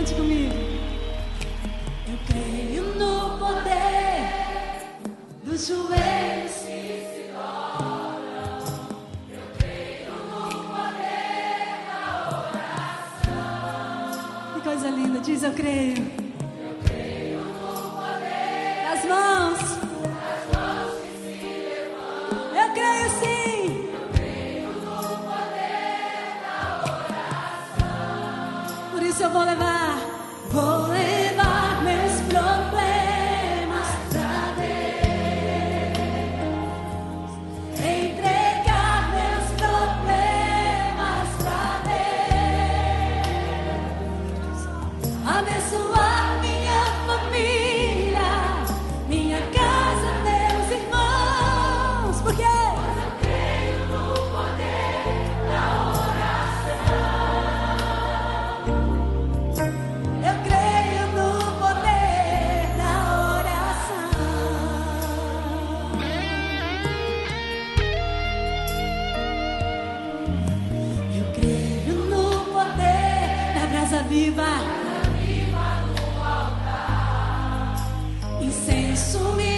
Cante comigo. Eu creio no poder dos joelhos que se dobram. Eu creio no poder da oração. Que coisa linda, diz eu creio. Eu creio no poder das mãos que se levantam. Eu creio sim. Eu creio no poder da oração. Por isso eu vou levar meus problemas pra Deus, entregar meus problemas pra Deus, abençoar minha família, minha casa, meus irmãos, porque eu creio no poder da oração. Eu creio no poder da oração. Eu creio no poder da brasa viva no altar. Incenso me